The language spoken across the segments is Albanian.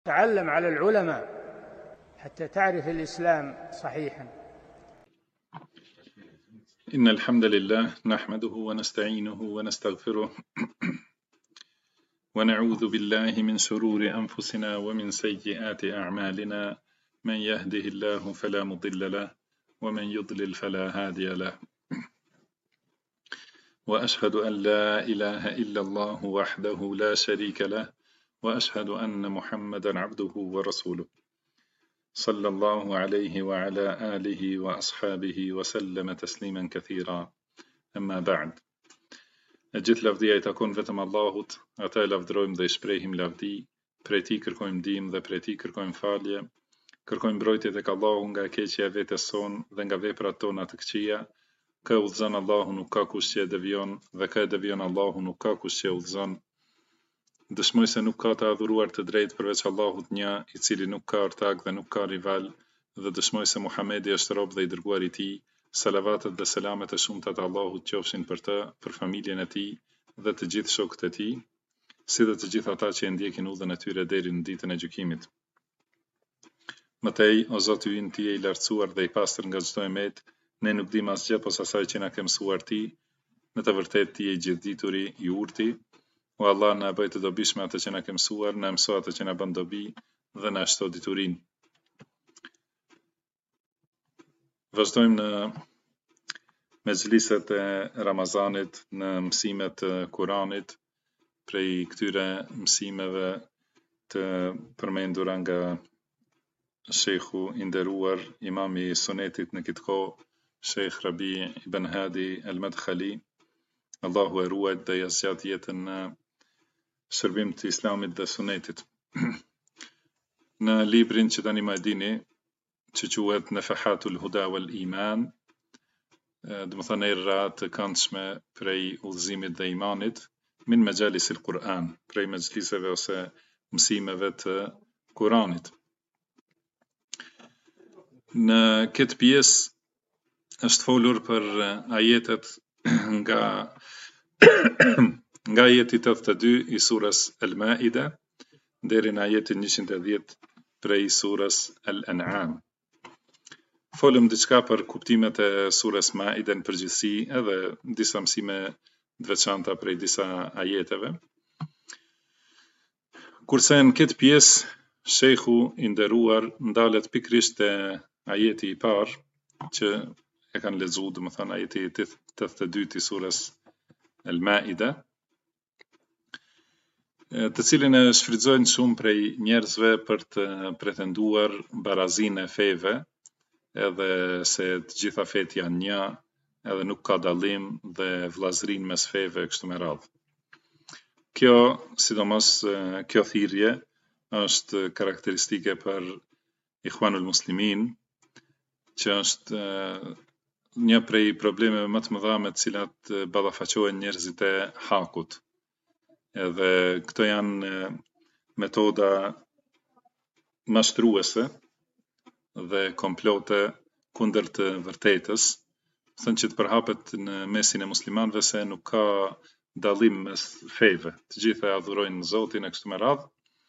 تعلم على العلماء حتى تعرف الإسلام صحيحا. إن الحمد لله نحمده ونستعينه ونستغفره ونعوذ بالله من شرور أنفسنا ومن سيئات أعمالنا، من يهده الله فلا مضل له ومن يضلل فلا هادي له، وأشهد أن لا إله إلا الله وحده لا شريك له، وأشهد أن محمدا عبده ورسوله صلى الله عليه وعلى آله وأصحابه وسلم تسليما كثيرا. أما بعد. Gjithë lavdia I takon vetëm Allahut, ata e lavdrojmë dhe I shprehim lavdi, prej Tij kërkojmë ndihmë dhe prej Tij kërkojmë falje, kërkojmë mbrojtje tek Allahu nga keqja e vetes son dhe nga veprat tona të këqija. Kë udhëzon Allahu nuk ka kush që e devion, dhe kë e devion Allahu nuk ka kush që e udhëzon. Dëshmoj se nuk ka të adhuruar të drejtë përveç Allahut një, I cili nuk ka ortak dhe nuk ka rival, dhe dëshmoj se Muhamedi është rob dhe I dërguar I Tij. Salavatet dhe selamet e shumta të Allahut qofshin për të, për familjen e tij dhe të gjithë shokët e tij, si dhe të gjithë ata që e ndjekin udhën e tyre deri në ditën e gjykimit. Mëtej, o Zoti ynë, Ti je I lartësuar dhe I pastër nga çdo emet, ne nuk dim asgjë posa asaj që na ke mësuar Ti, në të vërtetë Ti je I gjithdituri, I urti. O Allah, na bëj të dobishme atë që na ke mësuar, na mëso atë që na bën dobi dhe na shto diturinë. Vazhdojmë në mezhliset e Ramazanit, në mësimet e Kuranit, prej këtyre mësimeve të përmendura nga Shejhu I nderuar, imami I sunetit në këtë kohë, Shejh Rabi ibn Hadi al-Madkhali, Allahu e ruajt dhe ja zgjat jetën në shërbim të Islamit dhe sunetit. Në librin që tani më e dini, që quhet Nafahatul Huda wal Iman, do të thonë erra të këndshme prej udhëzimit dhe imanit, min majalisil Kur'an, prej mezhliseve ose mësimeve të Kuranit. Në këtë pjesë është folur për ajetet nga nga ajeti 82 I surës Al-Maida deri në ajetin 110 prej surës Al-An'am. Folëm diçka për kuptimet e surës Maida në përgjithësi, edhe disa mësime të veçanta prej disa ajeteve. Kurse në këtë pjesë, Shejhu I nderuar ndalet pikërisht te ajeti I parë, që e kanë lexuar, domethënë ajeti 82 I surës Al-Maida, të cilin e shfrytëzojnë shumë prej njerëzve për të pretenduar barazinë e feve, edhe se të gjitha fet janë një, edhe nuk ka dallim dhe vllazërinë mes feve kështu me radhë. Kjo, sidomos kjo thirrje, është karakteristike për Ikhwanul Muslimin, që është një prej problemeve më të mëdha me të cilat ballafaqohen njerëzit e hakut. Edhe këto janë metoda mashtruese dhe komplote kundër të vërtetës, thënë që të përhapet në mesin e muslimanëve se nuk ka dallim mes feve, të gjitha adhurojnë Zotin e kështu me radhë.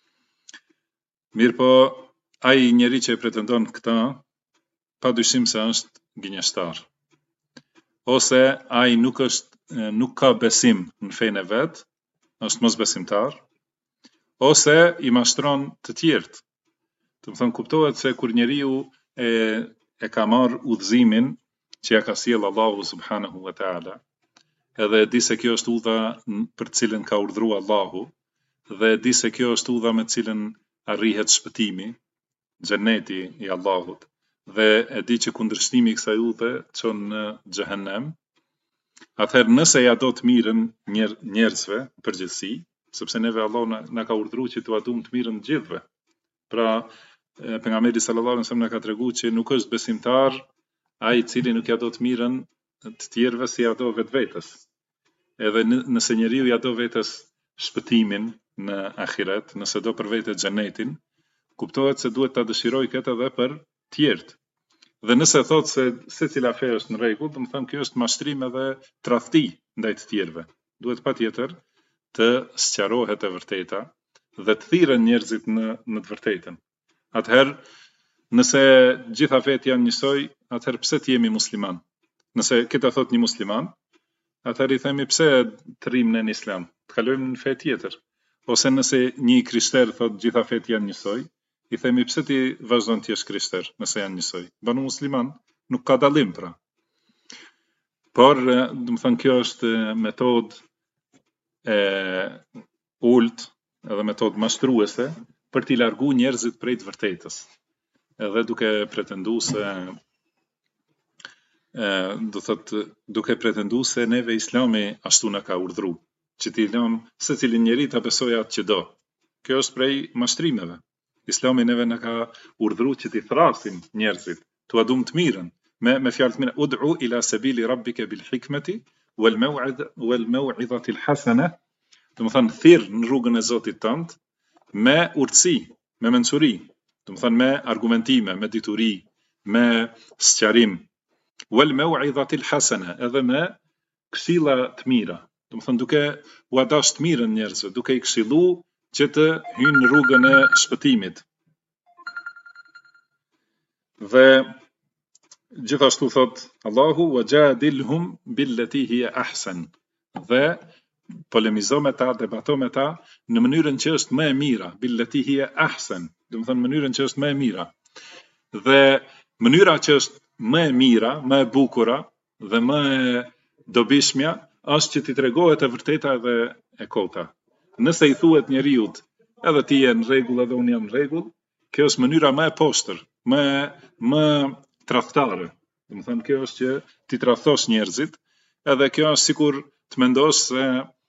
Mirë po, ai njeri që e pretendon këta, padyshim se është gënjeshtar. Ose ai nuk ka besim në fenë e vet, është mosbesimtar, ose I mashtron të tjerët. Të më thënë kuptohet se kur njeriu e ka marrë udhëzimin që ja ka sjell Allahu subhanahu wa ta'ala, edhe e di se kjo është udha për cilën ka urdhëruar Allahu, dhe e di se kjo është udha me cilën arrihet shpëtimi, xheneti I Allahut, dhe e di që kundërshtimi I kësaj udhe çon në xhehenem, atëherë nëse ja do të mirën njerëzve përgjithësi, sepse neve Allahu na ka urdhëruar që t'ua duam të mirën të gjithëve. Pra, pejgamberi sallallahu alaihi wasallam na ka treguar që nuk është besimtar ai I cili nuk ja do të mirën të tjerëve si ja do vetvetes. Edhe nëse njeriu ja do vetes shpëtimin në ahiret, nëse do për vete xhenetin, kuptohet se duhet ta dëshiroj këtë edhe për tjerët. Dhe nëse thot se secila fe është në rregull, do të them kjo është mashtrim edhe tradhti ndaj të tjerëve. Duhet patjetër të sqarohet e vërteta dhe të thirrën njerëzit në të vërtetën. Atëherë, nëse gjitha fetë janë njësoj, atëherë pse të jemi musliman? Nëse këta thot një musliman, atëherë i themi pse të rrimë në islam, të kalojmë në fe tjetër. Ose nëse një krishter thot gjitha fetë janë njësoj, i themi pse ti vazhdon të jesh krishter nëse janë njësoj. Banu musliman, nuk ka dallim pra. Por, do të thënë kjo është metodë e ult, edhe metodë mashtruese për t'i largu njerëzit prej të vërtetës. Edhe duke pretenduar se neve Islami ashtu na ka urdhëruar, që t'i lëm secilin njeri ta besojë atë që do. Kjo është prej mashtrimeve. Islami neve na ka urdhëruar që t'i thrasim njerëzit, t'u adum të mirën, me fjalë të mira, ud'u ila sabili rabbika bil hikmeti wal maw'izati al hasana, do të thënë thirr në rrugën e Zotit tënd me urtësi, me mençuri, do të thënë me argumentime, me dituri, me sqarim, wal maw'izati al hasana, edhe me këshilla të mira, do të thënë duke u dash të mirën njerëzve, duke i këshillu që të hyjnë në rrugën e shpëtimit. Dhe gjithashtu thot Allahu wajadilhum billati hiya ahsan, dhe polemizo me ta, debato me ta në mënyrën që është më e mira, billati hiya ahsan, do të thënë mënyrën që është më e mira. Dhe mënyra që është më e mira, më e bukura dhe më e dobishmja është që t'i tregohet e vërteta dhe e kota. Nëse i thuhet njeriut, edhe ti je në rregull edhe unë jam në rregull, kjo është mënyra më e poshtër, më tradhtare. Do të thënë kjo është që ti tradhtosh njerëzit, edhe kjo është sikur të mendosh se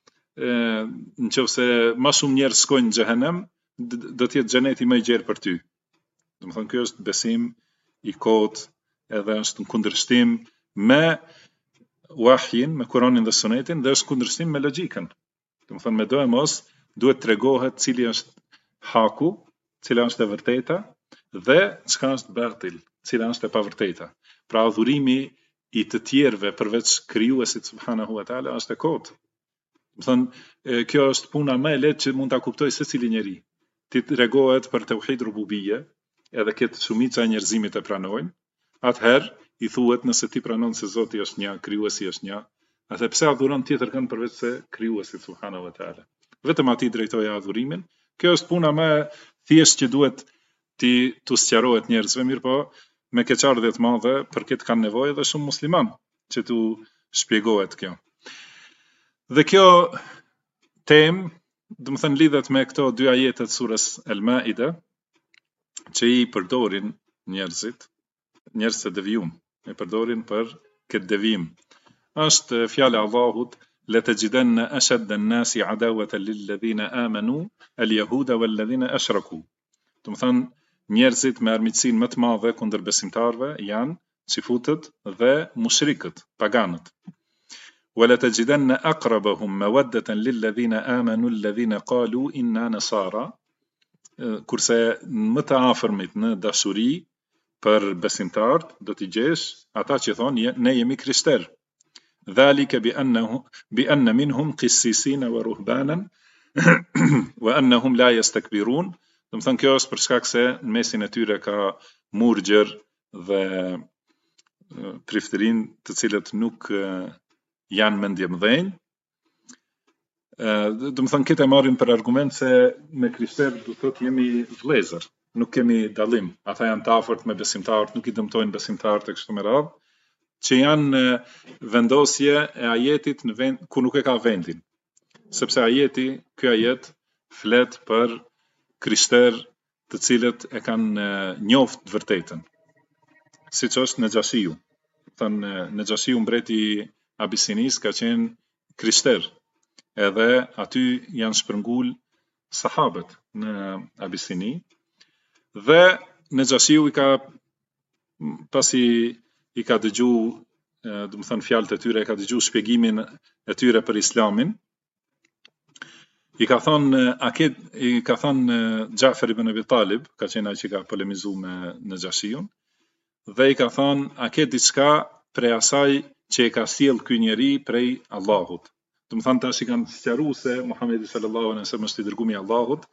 nëse më shumë njerëz shkojnë në xhehenem, do të jetë xheneti më i gjerë për ty. Do të thënë kjo është besim i kotë, edhe është në kundërshtim me wahyin, me Kur'anin dhe Sunetin, dhe është kundërshtim me logjikën. Do të thënë me do e mos duhet tregohet cili është haku, cila është e vërteta dhe çka është batil, cila është e pavërteta. Pra adhurimi i të tjerëve përveç krijuesit subhanahu wa taala është e kotë. Do thënë kjo është puna më e lehtë që mund ta kuptojë secili njeri. Ti tregohet për tauhid rububie, edhe këtë shumica e njerëzimit e pranojnë, atëherë i thuhet nëse ti pranon se Zoti është një, krijuesi është një, atë pse adhuron tjetër kënd përveç se krijuesit subhanahu wa taala. Vetëm atij drejtoje adhurimin. Kjo është puna më thjesht që duhet t'u sqarohet njerëzve, mirë po me keqardhje të madhe për këtë kanë nevojë dhe shumë musliman që t'u shpjegohet kjo. Dhe kjo temë, do të thënë lidhet me këto dy ajete të surës Al-Maida, që i përdorin njerëzit të devijum, e përdorin për këtë devijim. Është fjala e Allahut: لتجدن أشد الناس عداوة للذين آمنوا اليهود والذين أشركوا. Do të thënë njerëzit me armiqsinë më të madhe kundër besimtarëve janë çifutët dhe mushrikët, paganët. ولتجدن أقربهم مودة للذين آمنوا الذين قالوا إنا نصارى. Kurse më të afërmit në dashuri për besimtarët do t'i gjesh ata që thonë ne jemi krishterë. ذلك بأن منهم قسيسين ورهبانا وأنهم لا يستكبرون. Do të thënë kjo është për shkak se në mesin e tyre ka murgjer dhe priftërin të cilët nuk janë mendje mëdhenj. Do të thënë këtë e marrim për argument se me krishterë do thotë jemi vëllezër, nuk kemi dallim. Ata janë të afërt me besimtarët, nuk i dëmtojnë besimtarët e kështu me radhë, që janë vendosje e ajetit në vend ku nuk e ka vendin. Sepse ky ajet flet për krishterë të cilët e kanë njoft të vërtetën. Siç është Nejashiu. Thënë Nejashiu mbreti i Abisinis ka qenë krishter. Edhe aty janë shpërngul sahabët në Abisini. Dhe Nejashiu pasi i ka dëgju, do të thënë fjalët e tyre, i ka dëgju shpjegimin e tyre për Islamin. I ka thonë Xhafer ibn Abi Talib, ka qenë ai që ka polemizuar me Nejashiun, dhe i ka thonë a ke diçka prej asaj që e ka sjell ky njeri prej Allahut. Do të thënë tash i kanë sqaruar se Muhamedi sallallahu alaihi wasallam është i dërguari i Allahut,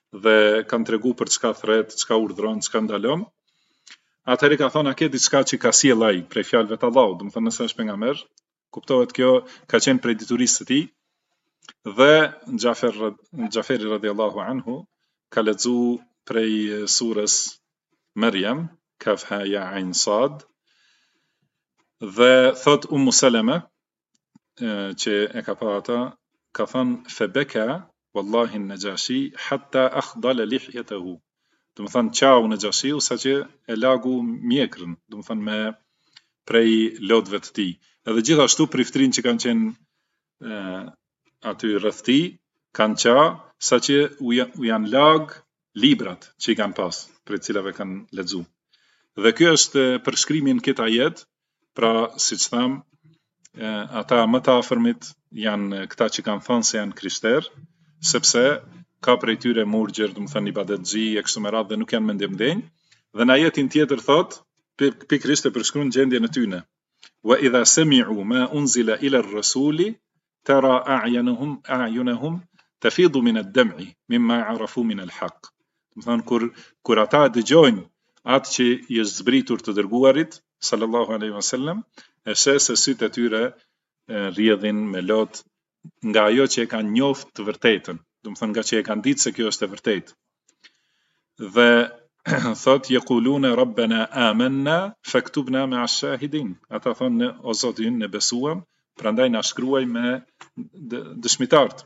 dhe kanë tregu për çka thret, çka urdhron, çka ndalon. Atëherë ka thonë a ke diçka që ka sjell ai prej fjalëve të Allahut, do të thonë nëse është pejgamber, kuptohet kjo ka qenë prej diturisë së tij dhe Xhaferi radhiyallahu anhu ka lexu prej surës Maryam, Kaf ha ya ain sad, dhe thot Salama që e ka pa ata, ka thënë febeka wallahi an-Najashi hatta akhdala lihyatahu. Do të thonë qau Najashiu sa që e lagu mjekrën, do të thonë me prej lotëve të tij. Edhe gjithashtu priftrin që kanë qenë aty rreth tij kanë qa sa që u janë lag librat që i kanë pas, për cilave kanë lexu. Dhe ky është përshkrimi në këtë ajet, pra siç tham, ata më të afërmit janë këta që kanë thënë se janë krishter, sepse ka prej tyre murgjer, do të thënë ibadetxhi e kështu me radhë dhe nuk janë mendimdenj, dhe në ajetin tjetër thot, pikërisht e përshkruan gjendjen e tyre. Wa idha sami'u ma unzila ila ar-rasuli tara a'yunahum tafidu min ad-dam'i mimma 'arafu min al-haq. Do të thënë kur ata dëgjojnë atë që i është zbritur të dërguarit sallallahu alaihi wasallam, e sheh se sytë e tyre rrjedhin me lot nga ajo që e kanë njoft të vërtetën, do të thënë nga që e kanë ditë se kjo është e vërtetë. Dhe thot yaquluna rabbana amanna faktubna ma'a ash-shahidin. Ata thonë o Zoti ynë ne besuam, prandaj na shkruaj me dëshmitarët.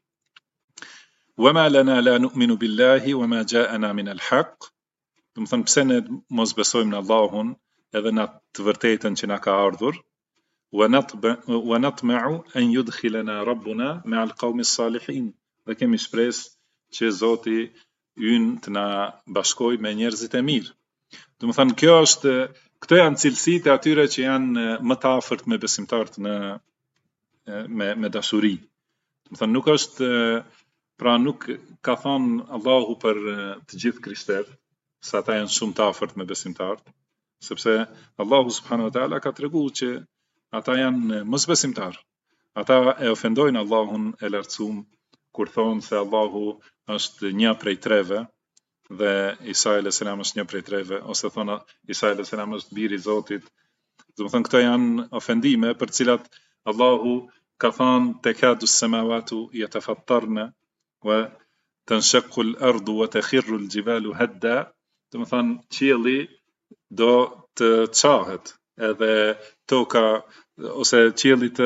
Wama lana la nu'minu billahi wama ja'ana min al-haq. Do të thënë pse ne mos besojmë në Allahun edhe në të vërtetën që na ka ardhur. Wa natma'u an yudkhilana rabbuna ma'a al-qawmi as-salihin. Dhe kemi shpresë që Zoti ynë të na bashkoj me njerëzit e mirë. Do të thënë këto janë cilësitë e atyre që janë më të afërt me besimtarët me dashuri. Do të thënë nuk është, pra nuk ka thënë Allahu për të gjithë krishterët, se ata janë shumë të afërt me besimtarët, sepse Allahu subhanahu wa taala ka treguar që ata janë mosbesimtar. Ata e ofendojnë Allahun e lartësuar kur thonë se Allahu është një prej treve dhe Isa alayhis salam është një prej treve, ose thonë Isa alayhis salam është biri i Zotit. Do të thonë këto janë ofendime për të cilat Allahu ka thënë takadu as-samawati yatafattarna wa tanshaqqu al-ardu wa takhirru al-jibalu hadda. Do të thonë qielli do të çahet, edhe toka ose qielli të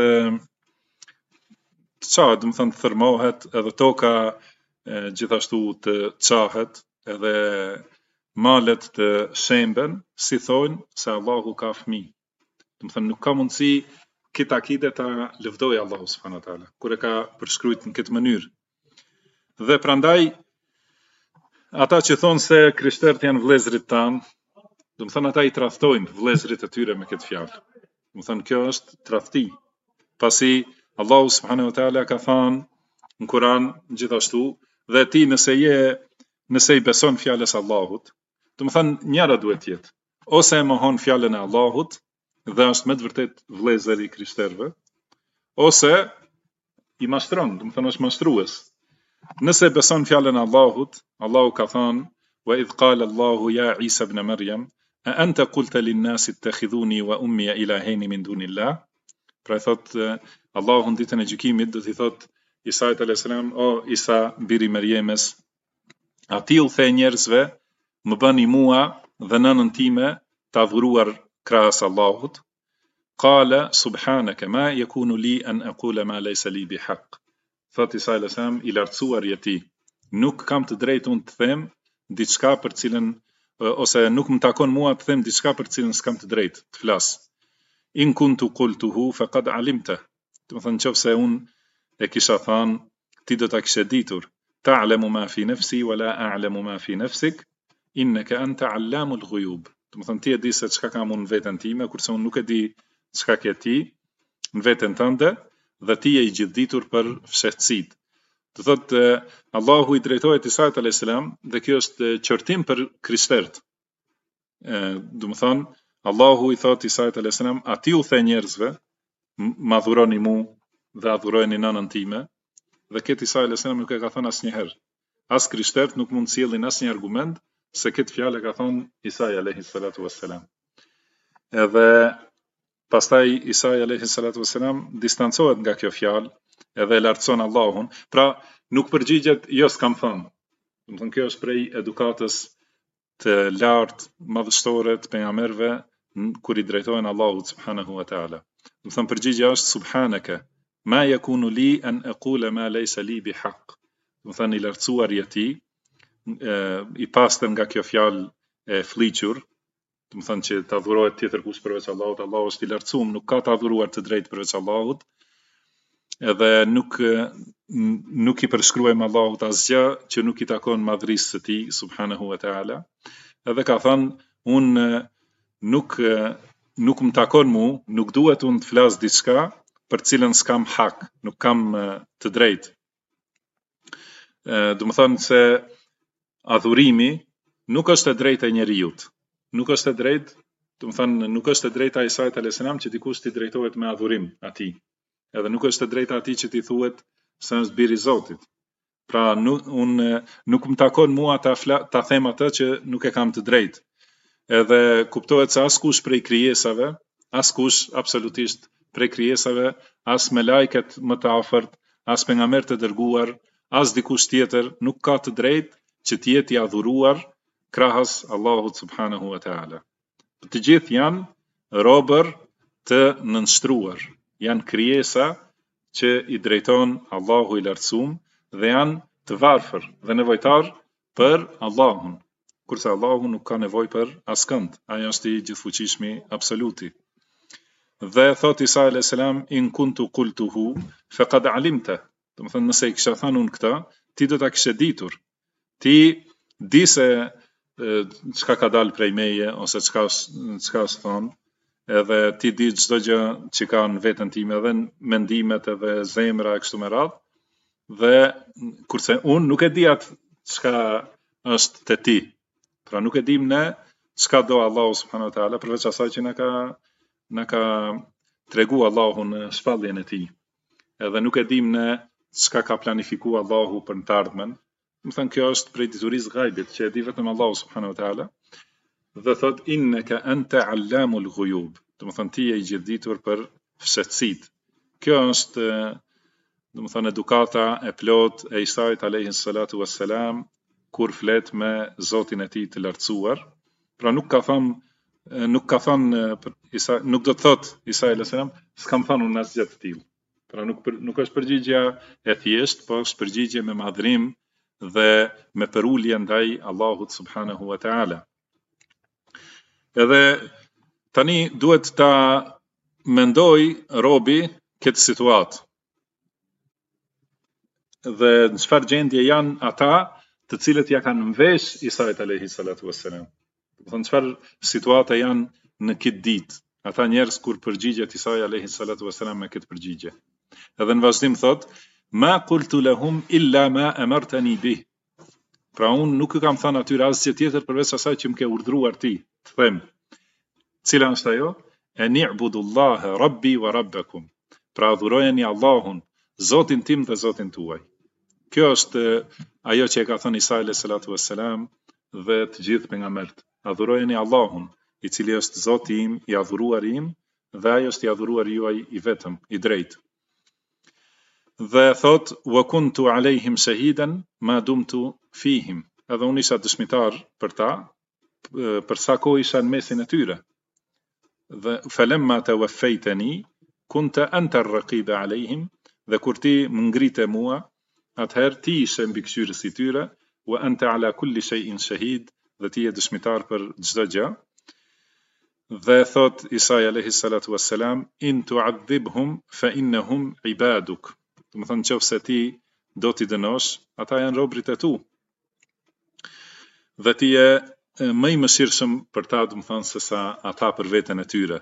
çahet, do të thonë thërmohet, edhe toka gjithashtu të çahet, edhe malet të shemben, si thonë se Allahu ka fëmijë. Do të thënë nuk ka mundësi këtë akide ta lëvdojë Allahu subhanahu wa taala kur e ka përshkruajtur në këtë mënyrë. Dhe prandaj ata që thonë se krishterët janë vëllezërit tanë, do të thënë ata i tradhtojnë vëllezërit e tyre me këtë fjalë. Do të thënë kjo është tradhti. Pasi Allahu subhanahu wa taala ka thënë në Kur'an gjithashtu, dhe ti nëse i beson fjalës Allahut, do të thënë njëra duhet të jetë, ose e mohon fjalën e Allahut dhe është me të vërtet vëllezër i krishterëve, ose i mashtron, do të thënë është mashtrues. Nëse beson fjalën e Allahut, Allahu ka thënë wa idh qala Allahu ya Isa ibn Maryam a anta qulta lin-nasi ittakhidhuni wa ummi ilahayn min dunillah. Pra thot Allahu në ditën e gjykimit do t'i thot Isa alayhis salam, o Isa biri Marjemes, a ti u the njerëzve më bëni mua dhe nënën time të adhuruar krahas Allahut? Qala subhanaka ma yakunu li an aqula ma laysa li bihaq. Thot Isa alayhis salam, i lartësuar je ti, nuk kam të drejtë unë të them diçka për cilën, ose nuk më takon mua të them diçka për cilën s'kam të drejtë të flas. In kuntu qultuhu faqad alimta. Do të thënë nëse unë e kisha thënë, ti do ta kishe ditur. Ta'lamu ma fi nafsi wa la a'lamu ma fi nafsik innaka anta 'allamul ghuyub. Do të thënë ti e di se çka kam unë në veten time, kurse unë nuk e di çka ke ti në veten tënde, dhe ti je i gjithditur për fshehtësitë. Do thotë Allahu i drejtohet Isait alayhis salam, dhe kjo është qortim për krishterët. Do të thonë Allahu i thot Isait alayhis salam, a ti u the njerëzve, ma adhuroni mu dhe adhurojeni nënën time, dhe këtë Isa alayhis salam nuk e ka thënë asnjëherë. as krishterët nuk mund sjellin asnjë argument se këtë fjalë ka thonë Isa alayhi salatu wassalam. Edhe pastaj Isa alayhi salatu wassalam distancohet nga kjo fjalë edhe e lartëson Allahun, pra nuk përgjigjet jo s'kam thënë. Do të thonë kjo është prej edukatës të lartë madhështore të pejgamberëve kur i drejtohen Allahut subhanahu wa taala. Do të thonë përgjigja është subhanaka ma yakunu li an aqula ma laysa li bihaq. Do të thonë i lartësuar je ti, i pastër nga kjo fjalë e fliqur, do të thonë që të adhurohet tjetër kush përveç Allahut, Allahu është i lartësuar, nuk ka të adhuruar të drejtë përveç Allahut, edhe nuk i përshkruajmë Allahut asgjë që nuk i takon madhrisë së tij subhanahu wa taala. Edhe ka thënë unë nuk më takon mu, nuk duhet unë të flas diçka për cilën s'kam hak, nuk kam të drejtë. Do të thonë se adhurimi nuk është e drejtë e njerëzit. Nuk është e drejtë, do të thonë nuk është e drejta e Isait alayhis salam që dikush t'i drejtohet me adhurim atij. Edhe nuk është e drejta atij që t'i thuhet se është biri i Zotit. Pra nuk më takon mua ta them atë që nuk e kam të drejtë. Edhe kuptohet se askush prej krijesave, askush absolutisht prej krijesave, as me lajket më të afërt, as pejgamberët e dërguar, as dikush tjetër nuk ka të drejtë që të jetë i adhuruar krahas Allahut subhanahu wa taala. Të gjithë janë robër të nënshtruar, janë krijesa që i drejton Allahu i lartësuar dhe janë të varfër dhe nevojtar për Allahun, kurse Allahu nuk ka nevojë për askënd, ai është i gjithfuqishmi absoluti. Dhe thot Isa alayhis salam in kuntu qultuhu faqad alimta. Do të thonë nëse i kisha thënë unë këtë, ti do ta kishe ditur. Ti di se çka ka dalë prej meje ose çka është thonë, edhe ti di çdo gjë që ka në veten time, edhe mendimet edhe zemra e kështu me radhë. Dhe kurse unë nuk e di atë çka është te ti. Pra nuk e dim ne çka do Allahu subhanahu wa taala përveç asaj që na ka tregu Allahu në shpalljen e tij. Edhe nuk e dim ne çka ka planifikuar Allahu për të ardhmen. Do të thënë kjo është prej diturisë ghaibit që e di vetëm Allahu subhanahu wa taala. Dhe thot innaka anta allamul ghuyub. Do të thënë ti je i gjithditur për fshehtësitë. Kjo është do të thënë edukata e plot e Isait alayhi salatu wassalam kur flet me Zotin e tij të lartësuar. Pra nuk do të thot Isa alayhi salam s'kam thënë unë asgjë të tillë. Pra nuk është përgjigja e thjeshtë, po është përgjigje me madhrim dhe me përulje ndaj Allahut subhanahu wa taala. Edhe tani duhet ta mendoj robi këtë situatë. Dhe në çfarë gjendje janë ata të cilët ja kanë mvesh Isait alayhi salatu wassalam. Do të çfarë situata janë në këtë ditë, ata njerëz kur përgjigjet Isai alayhi salatu wassalam me këtë përgjigje. Edhe në vazhdim thot, ma qultu lahum illa ma amartani bih. Pra unë nuk ju kam thënë atyre asgjë tjetër përveç asaj që më ke urdhëruar ti të them. Cila është ajo? Ani'budullaha rabbi wa rabbakum. Pra adhurojeni Allahun, Zotin tim dhe Zotin tuaj. Kjo është ajo që e ka thënë Isa alayhi salatu wassalam dhe të gjithë pejgamberët. Adhurojeni Allahun, i cili është Zoti im, i adhuruar im, dhe ai është i adhuruar juaj i vetëm, i drejtë. Dhe thot wa kuntu alejhim shahidan ma dumtu fihim. Edhe unë isha dëshmitar për ta, për sa kohë isha në mesin e tyre. Dhe falamma tawaffaytani kunta anta ar-raqib alejhim, dhe kur ti më ngrite mua, atëherë ti ishe mbikëqyrës i tyre, wa anta ala kulli shay'in shahid, dhe ti je dëshmitar për çdo gjë. Dhe thot Isa alayhi salatu wassalam in tu'adhibhum fa innahum ibaduk. Do të thonë nëse ti do t'i dënosh, ata janë robërit e tu. Dhe ti je më i mëshirshëm për ta, do të thonë se sa ata për veten e tyre.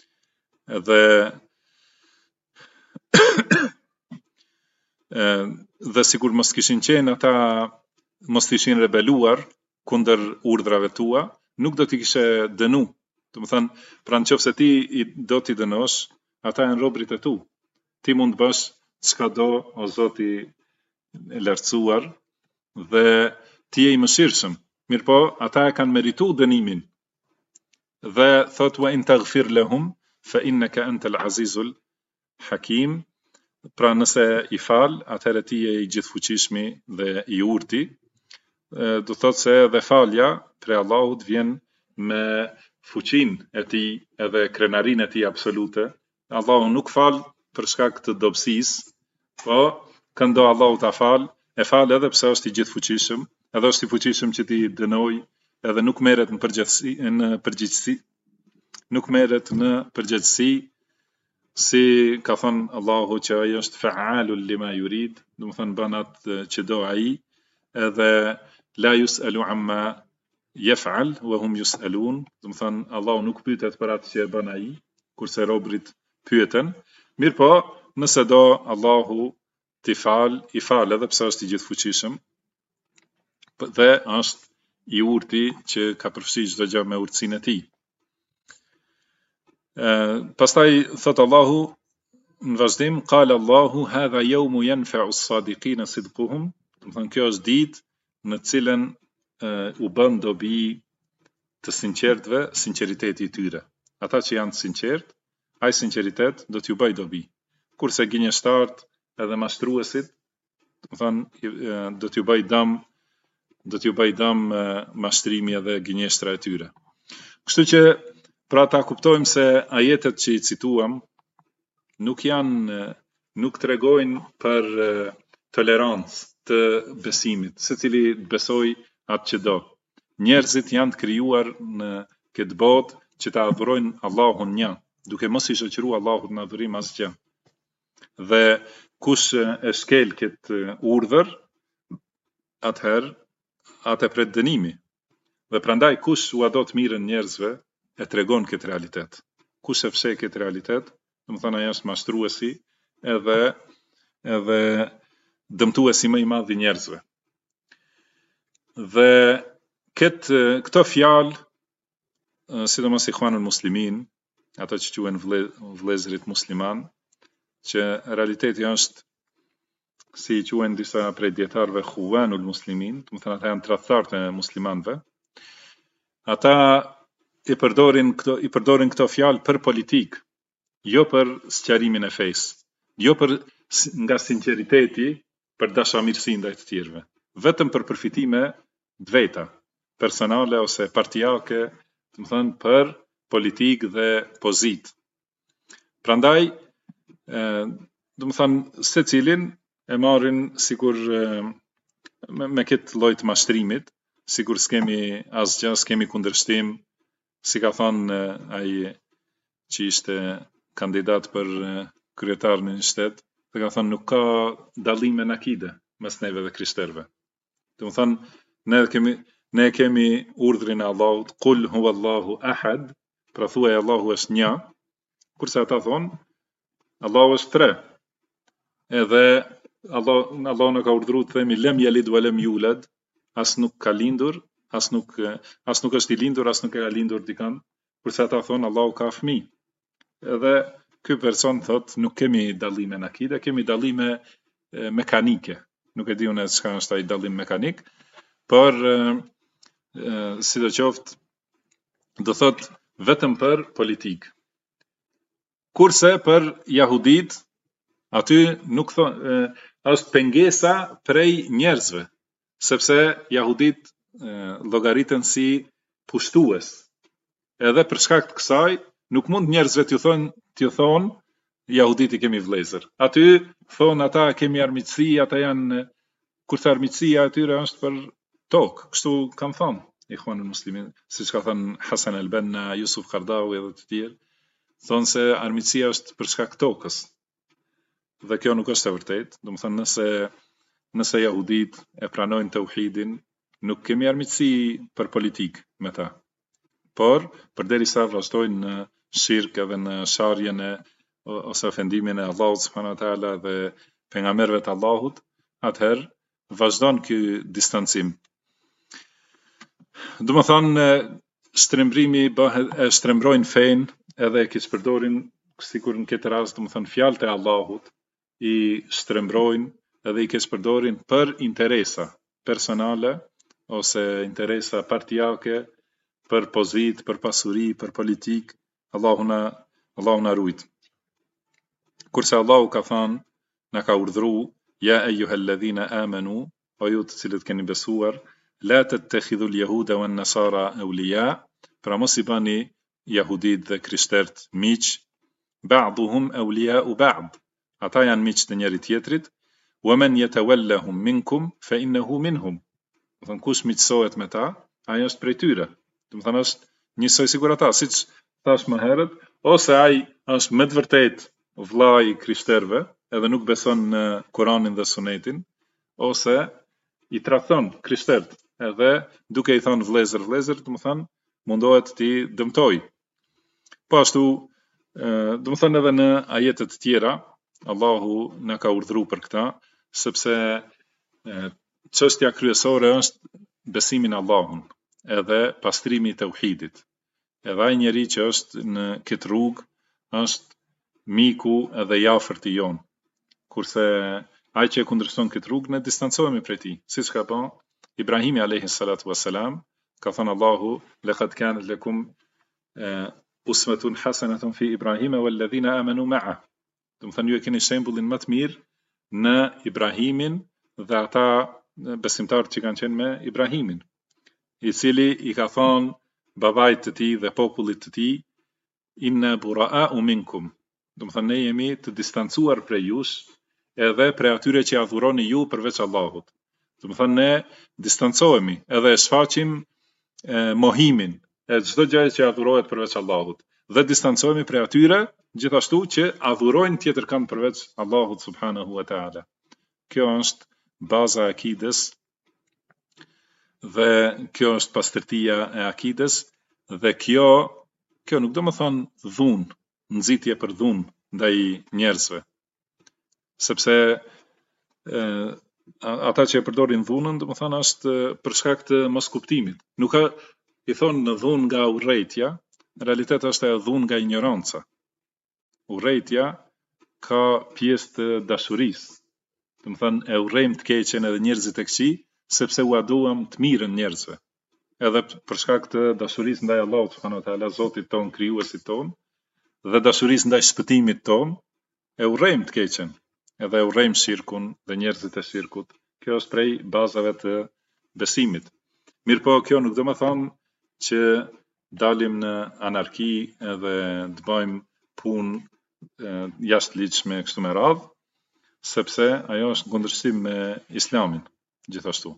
Dhe sikur mos kishin qenë ata, mos ishin rebeluar kundër urdhrave tua, nuk do t'i kishe dënu. Do të thonë, pra nëse ti do t'i dënosh, ata janë robërit e tu. Ti mund të bësh çka do o Zoti i lartësuar, dhe ti je I mëshirshëm. Mirëpo, ata e kanë meritu dënimin. Dhe thot wa in taghfir lahum fa innaka antal azizul hakim. Pra nëse I fal, atëherë ti je I gjithfuqishmi dhe I urti. Do thot se edhe falja prej Allahut vjen me fuqinë e tij edhe krenarinë e tij absolute. Allahu nuk fal për shkak të dobësisë, po këndo Allahu ta fal, e fal edhe pse është I gjithfuqishëm, edhe është I fuqishëm që ti dënoj, edhe nuk merret në përgjegjësi, nuk merret në përgjegjësi, si ka thënë Allahu që ai është fa'alul lima yurid, do të thënë bën atë që do ai, edhe la yus'alu amma yaf'al wa hum yus'alun, do të thënë Allahu nuk pyetet për atë që e bën ai, kurse robërit pyeten. Mirëpo, nëse do Allahu t'i fal, I fal edhe pse është I gjithfuqishëm dhe është I urti që ka përfshi çdo gjë me urtësinë e tij. Pastaj thot Allahu në vazhdim, qala Allahu hadha yawmu yanfa'u as-sadiqina sidquhum, do të thënë kjo është ditë në cilën u bën dobi të sinqertëve sinqeriteti I tyre. Ata që janë të sinqert, ai sinqeritet do t'ju bëj dobi. Kurse gënjeshtarët edhe mashtruesit, do të thënë do t'ju bëj dëm mashtrimi edhe gënjeshtra e tyre. Kështu që pra ta kuptojmë se ajetet që I cituam nuk tregojnë për tolerancë të besimit, secili besoj atë që do. Njerëzit janë të krijuar në këtë botë që ta adhurojnë Allahun një, duke mos I shoqëruar Allahut në adhurim asgjë. Dhe kush e shkel këtë urdhër, atëherë atë pret dënimi. Dhe prandaj kush u do të mirën njerëzve e tregon këtë realitet. Kush e fsheh këtë realitet, do të thënë ai është mashtruesi edhe dëmtuesi më I madh I njerëzve. Dhe këto fjalë, sidomos Ikhwanul Muslimin, ata që quhen vëllezërit musliman, që realiteti është, si I quhen disa prej dietarëve, Khuwanul Muslimin, do të thënë ata janë tradhtarët e muslimanëve. Ata I përdorin këto fjalë për politikë, jo për sqarimin e fesë, jo për nga sinqeriteti për dashamirësi ndaj të tjerëve, vetëm për përfitime të veta, personale ose partijake, do të thënë për politikë dhe pozitë. Prandaj, do të thënë secilin e marrin sikur me këtë lloj të mashtrimit, sikur s'kemi asgjë, s'kemi kundërshtim, si ka thënë ai që ishte kandidat për kryetar në një shtet, dhe ka thënë nuk ka dallime në akide mes neve dhe krishterëve. Do të thënë ne kemi urdhrin e Allahut, qul huwallahu ahad, pra thuaj Allahu është një, kurse ata thonë Allahu është tre. Edhe Allah në ka urdhëruar të themi lem yalid wa lem yulad, as nuk ka lindur, as nuk është I lindur, as nuk ka lindur dikant, kurse ata thonë Allahu ka fëmijë. Edhe ky person thot nuk kemi dallime në akide, kemi dallime mekanike. Nuk e di unë çka është ai dallim mekanik, por sidoqoftë do thot vetëm për politikë. Kurse për jahudit, aty nuk është pengesa prej njerëzve, sepse jahudit llogariten si pushtues. Edhe për shkak të kësaj, nuk mund njerëzve t'ju thonë jahudit I kemi vëllezër. Aty thonë ata kemi armiqësi, ata janë, kurse armiqësia e tyre është për tokë. Kështu kanë thonë Ikhwanul Muslimin, siç ka thënë Hasan al-Banna, Yusuf Qaradawi edhe të tjerë, thonë se armiqësia është për shkak të tokës. Dhe kjo nuk është e vërtetë. Do të thënë nëse jahudit e pranojnë tauhidin, nuk kemi armiqësi për politikë me ta. Por përderisa vazhdojnë në shirk edhe në sharjen ose ofendimin e Allahut subhanahu wa taala dhe pejgamberëve të Allahut, atëherë vazhdon ky distancim. Do të thënë shtrembrimi shtrembrojnë fen edhe e kish përdorin sikur në këtë rast, do të thënë fjalët e Allahut I shtrembrojnë edhe I kish përdorin për interesa, personale ose interesa partijake, për pozitë, për pasuri, për politik, Allahu na rujt. Kurse Allahu ka thënë, na ka urdhëruar, ja eyyuhalladhina amanu, o ju të cilët keni besuar, la tattakhidhul yahuda wan nasara awliya, pra mos i bani jahudit dhe krishterët miq, ba'duhum awliya'u ba'd, ata janë miq të njëri tjetrit, wa man yatawallahum minkum fa innahu minhum. Do thënë kush miqësohet me ta, ai është prej tyre. Do të thënë është njësoj sigur ata, siç thash më herët, ose ai është me të vërtetë vllai i krishterëve, edhe nuk beson në Kur'anin dhe Sunetin, ose i tradhton krishterët, edhe duke i thënë vëllezër, do të thënë mundohet t'i dëmtoj. Po ashtu, do të thënë edhe në ajete të tjera, Allahu na ka urdhëruar për këtë, sepse çështja kryesore është besimi në Allahun, edhe pastrimi i tauhidit. Edhe ai njeri që është në këtë rrugë është miku edhe i afërt i jon. Kurse ai që e kundërshton këtë rrugë, ne distancohemi prej tij. Siç ka thënë Ibrahimi alayhi salatu wassalam, ka thënë Allahu, laqad kanat lakum uswatun hasanatun fi Ibrahima walladhina amanu ma'a. Do të thënë ju e keni shembullin më të mirë në Ibrahimin dhe ata besimtarët që kanë qenë me Ibrahimin, i cili i ka thënë babait të tij dhe popullit të tij, inna bura'u minkum. Do të thënë ne jemi të distancuar prej jush, edhe prej atyre që adhuroni ju përveç Allahut. Do të thënë ne distancohemi edhe e shfaqim mohimin e çdo gjë që adhurohet përveç Allahut, dhe distancohemi prej atyre gjithashtu që adhurojnë tjetër kënd përveç Allahut subhanahu wa taala. Kjo është baza e akides dhe kjo është pastërtia e akides, dhe kjo nuk do të thonë dhunë, nxitje për dhunë ndaj njerëzve. Sepse ata që e përdorin dhunën, do të thonë është për shkak të moskuptimit. Nuk ka i thonë në dhunë nga urrejtja, në realitet është e dhunë nga ignoranca. Urrejtja ka pjesë të dashurisë. Do të thënë e urrejmë të keqen edhe njerëzit e këqij, sepse u duam të mirën njerëzve. Edhe për shkak të dashurisë ndaj Allahut subhanahu wa taala, Zotit ton, krijuesit ton, dhe dashurisë ndaj shpëtimit ton, e urrejmë të keqen, edhe e urrejmë shirkun dhe njerëzit e shirkut. Kjo është prej bazave të besimit. Mirë po, kjo nuk do të thonë që dalim në anarki edhe të bëjmë punë jashtëligjshme kështu me radhë, sepse ajo është në kundërshtim me Islamin, gjithashtu.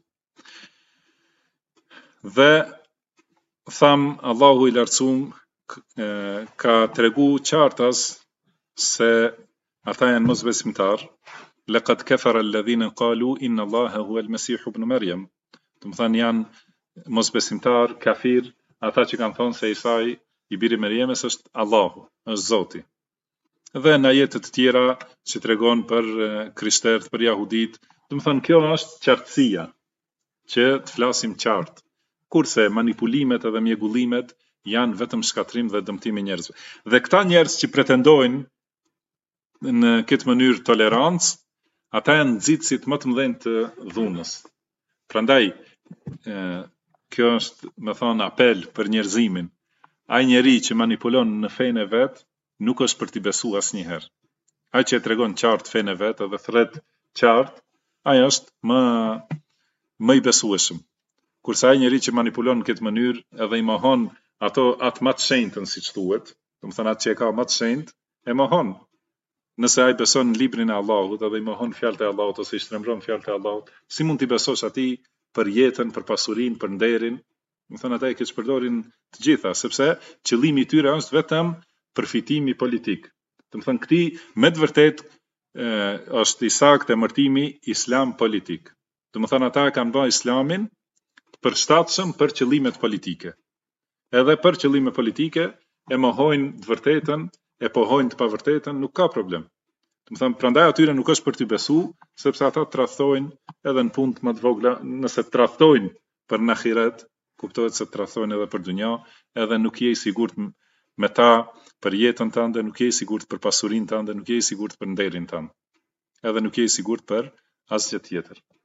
Dhe tham Allahu i lartësuam ka tregu qartas se ata janë mosbesimtar. Laqad kafara alladhina qalu inna Allaha huwa al-Masih ibn Maryam. Do të thonë janë mosbesimtar, kafir, ata që kanë thonë se Isa i biri Merjemes është Allahu, është Zoti. Dhe në ajete të tjera që tregon për krishterët, për jahudit, do të thonë kjo është qartësia, që të flasim qartë. Kurse manipulimet edhe mjegullimet janë vetëm shkatrim dhe dëmtim i njerëzve. Dhe këta njerëz që pretendojnë në këtë mënyrë tolerancë, ata janë nxitësit më të mëdhenj të dhunës. Prandaj kjo është, më thonë, apel për njerëzimin. Ai njeri që manipulon në fenë e vet, nuk është për t'i besuar asnjëherë. Ai që e tregon qartë fenë e vet edhe thret qartë, ai është më i besueshëm. Kurse ai njeri që manipulon në këtë mënyrë edhe i mohon atë më të shenjtën, siç thuhet, do të thënë atë që e ka më të shenjtë, e mohon. Nëse ai beson në librin e Allahut edhe i mohon fjalët e Allahut ose i shtrembron fjalët e Allahut, si mund t'i besosh atij për jetën, për pasurinë, për nderin? Do të thënë ata e keq përdorin të gjitha, sepse qëllimi i tyre është vetëm përfitimi politik. Do të thënë këti me të vërtetë është i saktë emërtimi islam politik. Do të thënë ata kanë bërë islamin përshtatshëm për qëllimet politike. Edhe për qëllime politike e mohojnë të vërtetën, e pohojnë të pavërtetën, nuk ka problem. Do të thënë prandaj atyre nuk është për t'i besu, sepse ata tradhtojnë edhe në punë më të vogla, nëse tradhtojnë për në ahiret, kuptohet se tradhtojnë edhe për dunja, edhe nuk je i sigurt me ta për jetën tënde, nuk je i sigurt për pasurinë tënde, nuk je i sigurt për nderin tënd. Edhe nuk je i sigurt për asgjë tjetër.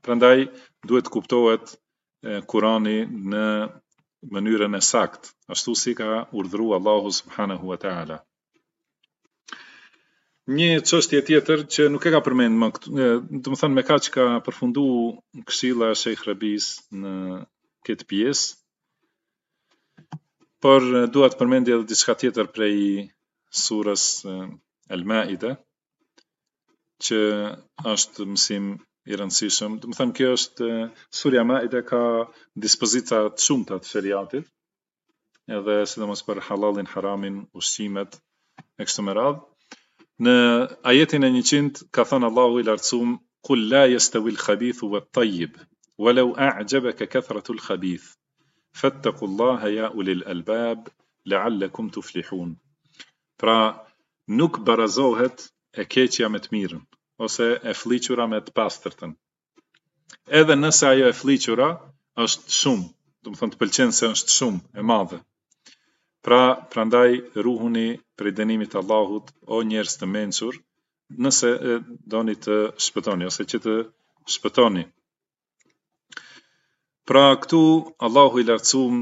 Prandaj duhet kuptohet Kurani në mënyrën e saktë, ashtu si ka urdhëruar Allahu subhanahu wa taala. Një çështje tjetër që nuk e ka përmend më këtu, do të thënë me kaq ka përfundu këshilla e Sheikh Rabis në këtë pjesë, por dua të përmendja edhe diçka tjetër prej surës Al-Maida, që është mësim i rëndësishëm. Do të thënë kjo është surja Maida ka dispozita të shumta të shariatit, edhe sidomos për halalin, haramin, ushqimet e kështu me radhë. Në ajetin e 100 ka thënë Allahu i lartësuar: "Qul la yastawi al-khabithu wat-tayyib, walau a'jabaka kathratu al-khabith, fattaqullaha ya ulil albab, la'allakum tuflihun." Pra, nuk barazohet e keqja me të mirën, ose e fliqura me të pastërtën. Edhe nëse ajo e fliqura është shumë, do të thonë të pëlqen se është shumë e madhe. Pra, prandaj ruhuni prej dënimit të Allahut, o njerëz të mençur, nëse doni të shpëtoni ose që të shpëtoni. Pra, këtu Allahu i lartësuar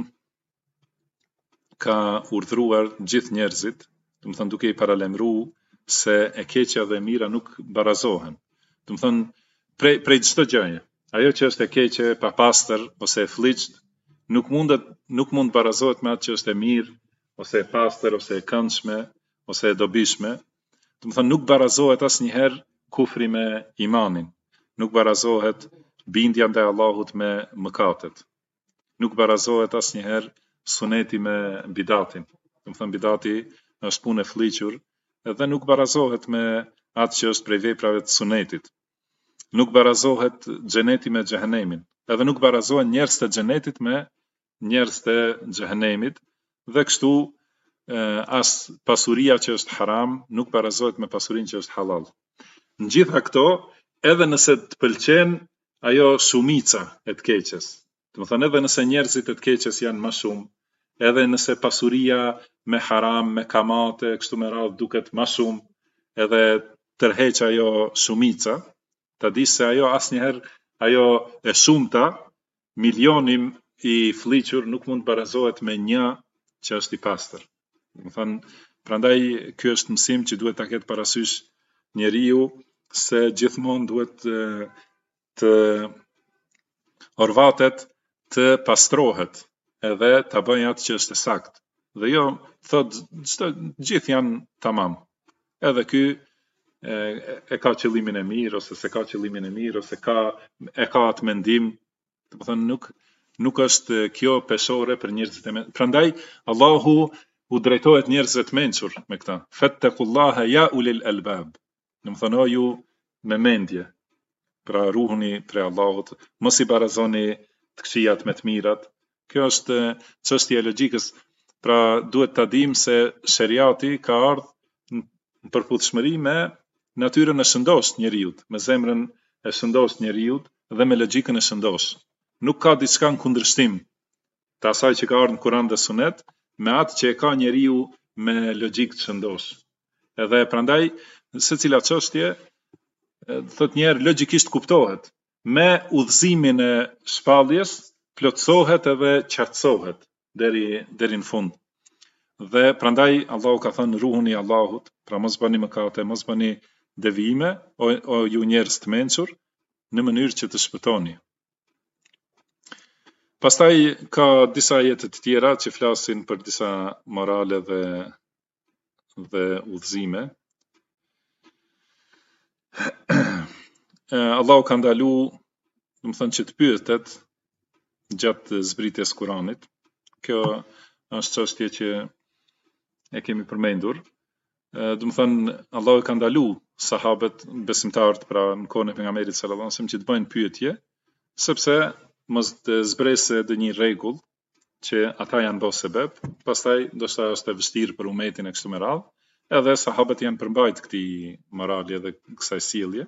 ka urdhëruar gjithë njerëzit, do të thënë duke i paralajmëruar se e keqja dhe e mira nuk barazohen. Do të thënë prej çdo gjëje, ajo që është e keqe, e papastër ose e fliqt, nuk mund barazohet me atë që është e mirë, ose e pastër, ose e këndshme, ose e dobishme. Do të thënë nuk barazohet asnjëherë kufri me imanin, nuk barazohet bindja ndaj Allahut me mëkatet, nuk barazohet asnjëherë suneti me bidatin. Do të thënë bidati është punë e fliqur, edhe nuk barazohet me atë që është prej veprave të sunetit. Nuk barazohet xheneti me xhehenemin, edhe nuk barazohen njerëz të xhenetit me njerëz të xhehenemit, dhe kështu as pasuria që është haram nuk barazohet me pasurinë që është halal. Në gjitha këto, edhe nëse të pëlqen ajo shumica e të keqes, do të thënë edhe nëse njerëzit e të keqes janë më shumë, edhe nëse pasuria me haram, me kamate, kështu me radhë duket më shumë, edhe tërheq ajo shumica, ta di se ajo asnjëherë, ajo e shumta, milioni i fliqur nuk mund barazohet me një që është i pastër. Do të thënë, prandaj ky është mësim që duhet ta ketë parasysh njeriu, se gjithmonë duhet të orvatet të pastrohet, edhe ta bëjë atë që është e saktë. Dhe jo thot gjithë janë tamam. Edhe ky e ka qëllimin e mirë, ose se ka qëllimin e mirë, ose e ka atë mendim. Do të thënë nuk është kjo peshore për njerëzit e mençur. Prandaj Allahu u drejtohet njerëzve të mençur me këtë. Fattaqullaha ya ulil albab. Do të thënë, o ju me mendje, pra ruhuni prej Allahut, mos i barazoni të këqijat me të mirat. Kjo është çështja e logjikës. Pra duhet ta dim se shariati ka ardhur në përputhshmëri me natyrën e shëndosh njeriut, me zemrën e shëndosh njeriut dhe me logjikën e shëndosh. Nuk ka diçka në kundërshtim të asaj që ka ardhur në Kur'an dhe Sunet me atë që e ka njeriu me logjikë të shëndosh. Edhe prandaj secila çështje thot njerë logjikisht kuptohet, me udhëzimin e shpalljes plotësohet edhe qartësohet deri në fund. Dhe prandaj Allahu ka thënë ruhuni Allahut, pra mos bëni mëkate, mos bëni devijime, o ju njerëz të mençur, në mënyrë që të shpëtoni. Pastaj ka disa ajete të tjera që flasin për disa morale dhe udhëzime. Allahu ka ndalu, do të thënë që të pyetet gjatë zbritjes Kuranit. Kjo është çështje që e kemi përmendur. Do të thënë Allahu ka ndalu sahabët besimtarët, pra në kohën e pejgamberit sallallahu alajhi wasallam, që të bëjnë pyetje, sepse mos të zbresë dhe një rregull që ata janë bërë sebeb, pastaj ndoshta është e vështirë për umetin e kështu me radhë, edhe sahabët janë përmbajt këtij morali dhe kësaj sjellje.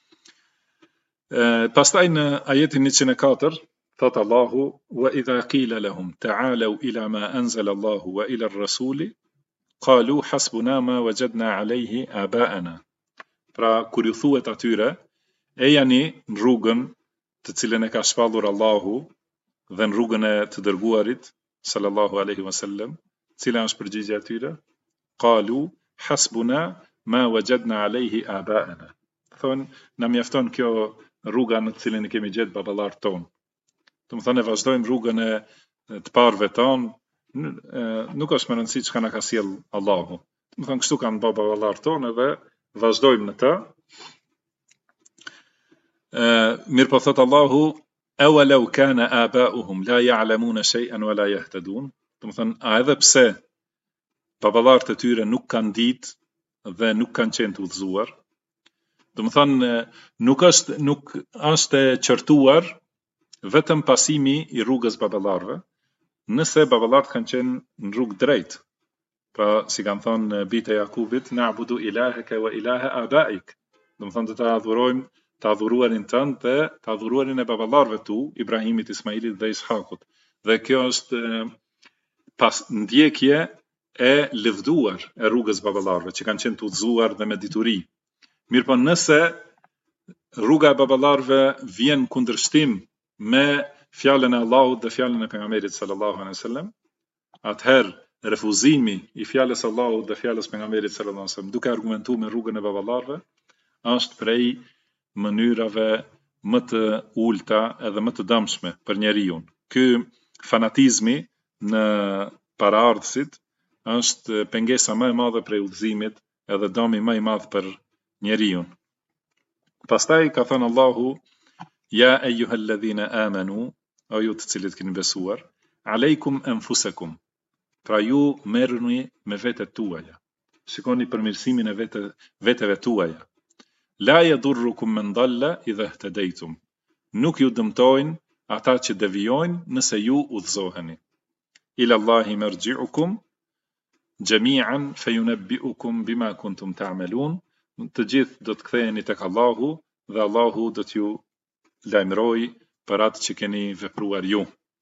Pastaj në ajetin 104 thot Allahu: "Wa idha qila lahum ta'alu ila ma anzala Allahu wa ila ar-rasuli qalu hasbuna ma wajadna alayhi aba'ana." Pra kur ju thuhet atyre, ejani në rrugën të cilën e ka shpallur Allahu dhe në rrugën e të dërguarit sallallahu alaihi wasallam, cila është përgjigjja e tyre? Qalu hasbuna ma wajadna alaihi aba'ana. Thonë, na mjafton kjo rruga në të cilën e kemi gjetë baballarët tonë. Do të thonë, vazhdojmë rrugën e të parëve tonë, nuk është më rëndësi çka na ka sjell Allahu. Do të thonë, kështu kanë baballarët tonë dhe vazhdojmë në të. Mirë po thot Allahu, awalau kana aba'uhum la ya'lamuna shay'an wa la yahtadun. Do të thonë, a edhe pse baballarët e tyre nuk kanë ditë dhe nuk kanë qenë të udhëzuar. Do të thonë, nuk është e qortuar vetëm pasimi i rrugës baballarëve, nëse baballarët kanë qenë në rrugë drejt. Pra, si kanë thonë bijtë e Jakubit, na'budu ilahaka wa ilaha abaik. Do të thonë, të adhurojmë të adhuruarin tënd dhe të adhuruarin e baballarëve tu, Ibrahimit, Ismailit dhe Ishakut. Dhe kjo është pas ndjekje e lëvduar e rrugës baballarëve, që kanë qenë të udhëzuar dhe me dituri. Mirë po nëse rruga e baballarëve vjen kundërshtim me fjalën e Allahut dhe fjalën e pejgamberit sallallahu alaihi wasallam, atëherë refuzimi i fjalës së Allahut dhe fjalës pejgamberit sallallahu alaihi wasallam duke argumentuar me rrugën e baballarëve është prej mënyrave më të ulta edhe më të dëmshme për njeriu. Ky fanatizmi në paraardhësit është pengesa më e madhe prej udhëzimit edhe dëmi më i madh për njeriu. Pastaj ka thënë Allahu, ja eyyuhalladhina amanu, o ju të cilët keni besuar, aleikum anfusakum. Pra ju merrni me vetet tuaja. Shikoni përmirësimin e veteve tuaja. La yadurrukum man dalla idha ihtadaytum. Nuk ju dëmtojnë ata që devijojnë nëse ju udhëzoheni. Ila Allahi marji'ukum jami'an fayunabbi'ukum bima kuntum ta'malun. Të gjithë do të ktheheni tek Allahu dhe Allahu do t'ju lajmërojë për atë që keni vepruar ju.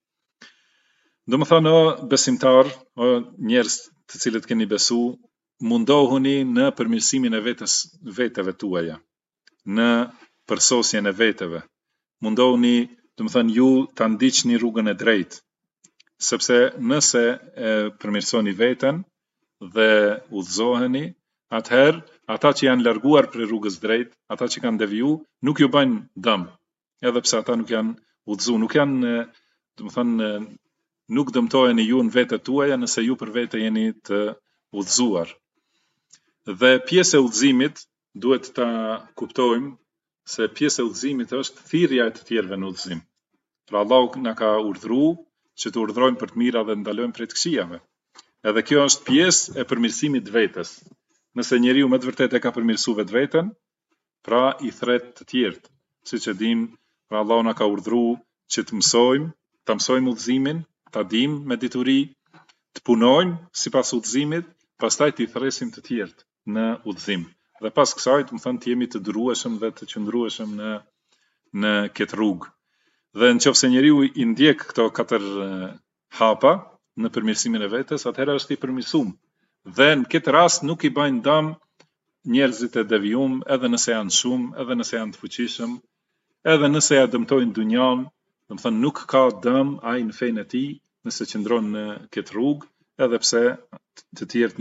Do më thonë, o besimtar, o njerëz të cilët keni besu, mundohuni në përmirësimin e veteve tuaja, në përsosjen e veteve. Mundohuni, do më thonë, ju të ndiqni rrugën e drejtë, sepse nëse e përmirësoni veten dhe udhëzoheni, atëherë ata që janë larguar për rrugës drejt, ata që kanë deviju, nuk ju bëjnë dëm, edhe pse ata nuk janë udhëzu, nuk janë, do më thonë, nuk dëmtojeni ju në vetet tuaja nëse ju për vete jeni të udhëzuar. Dhe pjesë e udhëzimit duhet ta kuptojmë se pjesë e udhëzimit është thirrja e të tjerëve në udhëzim. Pra Allahu na ka urdhëruar që të urdhërojmë për të mira dhe ndalojmë prej të këqijave. Edhe kjo është pjesë e përmirësimit vetes. Nëse njeriu me të vërtetë e ka përmirësuar vetveten, pra i thret të tjerët. Siç e dim, pra Allahu na ka urdhëruar që të mësojmë udhëzimin, ta dimë me dituri, të punojmë sipas udhëzimit, pastaj të thresim të tjerët në udhëzim. Dhe pas kësaj, do të thonë të jemi të durueshëm dhe të qëndrueshëm në këtë rrugë. Dhe nëse njeriu i ndjek këto 4 hapa në përmirësimin e vetes, atëherë është i përmirësuar. Dhe në këtë rast nuk i bëjnë dëm njerëzit e devijum, edhe nëse janë shumë, edhe nëse janë të fuqishëm, edhe nëse ja dëmtojnë dunjan, do të thonë nuk ka dëm ai në fenë e tij nëse qëndron në këtë rrugë, edhe pse të tjerët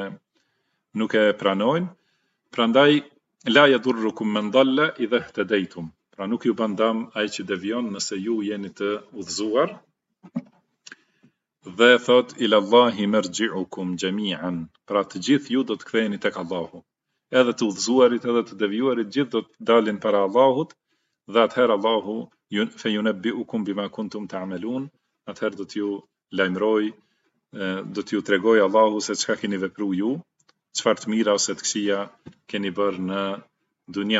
nuk e pranojnë. Prandaj la yadurrukum man dalla idha ihtadaytum. Pra nuk ju bën dëm ai që devijon nëse ju jeni të udhëzuar. Dhe thot ila Allahi marji'ukum jami'an. Pra të gjithë ju do të ktheheni tek Allahu. Edhe të udhëzuarit edhe të devijuarit gjithë do të dalin para Allahut dhe atëherë Allahu fayunabbi'ukum bima kuntum ta'malun. Atëherë do t'ju lajmëroj, do t'ju tregoj Allahu se çka keni vepruar ju, çfarë të mira ose të këqija keni bërë në dunja.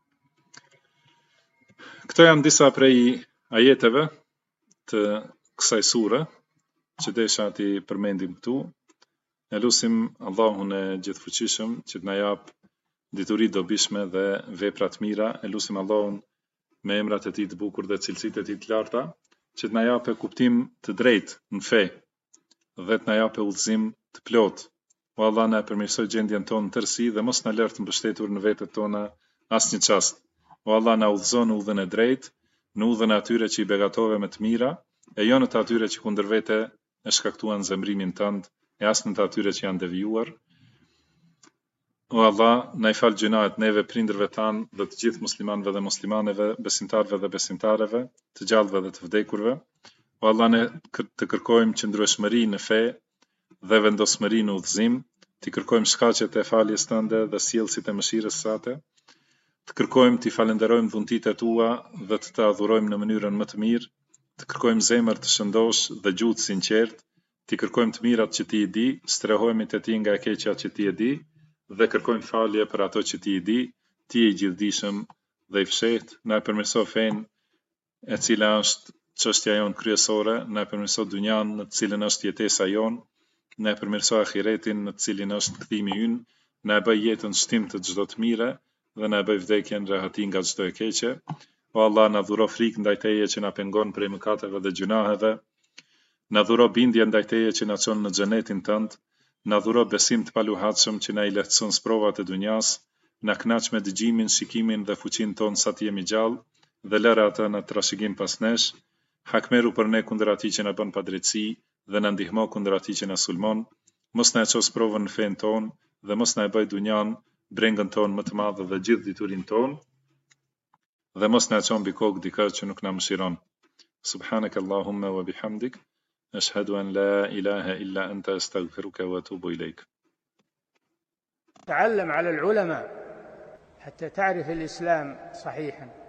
Këto janë disa prej ajeteve të kësaj sure që desha t'i përmendim këtu. E lutim Allahun e gjithfuqishëm që të na jap dituri dobishme dhe vepra të mira. E lutim Allahun me emrat e tij të bukur dhe cilësitë e tij të larta që të na japë kuptim të drejtë në fe dhe të na japë udhëzim të plot. O Allah, na përmirësoj gjendjen tonë në tërësi dhe mos na lër të mbështetur në vetet tona asnjë çast. O Allah, na udhëzo në udhën e drejtë në udhën e atyre që i begatove me të mira, e jo në të atyre që kundër vete e shkaktuan zemrimin tënd, e as në të atyre që janë devijuar. O Allah, na i fal gjunat neve, prindërve tanë dhe të gjithë muslimanëve dhe muslimaneve, besimtarëve dhe besimtareve, të gjallëve dhe të vdekurve. O Allah, ne të kërkojmë qëndrueshmëri në fe dhe vendosmëri në udhëzim, të kërkojmë shkaqet e faljes tënde dhe sjellësit e mëshirës sate, të kërkojmë të falenderojmë dhuntitë e tua dhe të adhurojmë në mënyrën më të mirë, të kërkojmë zemër të shëndosh dhe gjuhë sinqert, të kërkojmë të mirat që ti i di, strehohemi te ti nga e keqja që ti e di, dhe kërkojmë falje për ato që ti i di, ti je i gjithdijshëm dhe i fshehtë. Na e përmirëso fenë e cila është çështja jonë kryesore, na e përmirëso dynjan në të cilën është jetesa jonë, na e përmirëso ahiretin në të cilin është kthimi ynë, na e bëj jetën shtim të çdo të mire dhe na e bëj vdekjen rehati nga çdo e keqe. O Allah, na dhuro frikë ndaj teje që na pengon prej mëkateve dhe gjunaheve, na dhuro bindje ndaj teje që na çon në xhenetin tënd, na dhuro besim të paluhatshëm që na i lehtëson sprovat e dunjas, na kënaq me dëgjimin, shikimin dhe fuqinë tonë sa të jemi gjallë, dhe lëre atë në trashëgim pas nesh, hakmeru për ne kundër atij që na bën padrejtësi dhe na ndihmo kundër atij që na sulmon, mos na e ços provën në fen tonë dhe mos na e bëj dunjan brengën tonë më të madhe dhe gjithë diturinë tonë, dhe mos na e çon mbi kokë dikë që nuk na mëshiron. Subhanak Allahumma wa bihamdik, ashhadu an la ilaha illa anta astaghfiruka wa atubu ilayk. تعلم على العلماء حتى تعرف الإسلام صحيحا.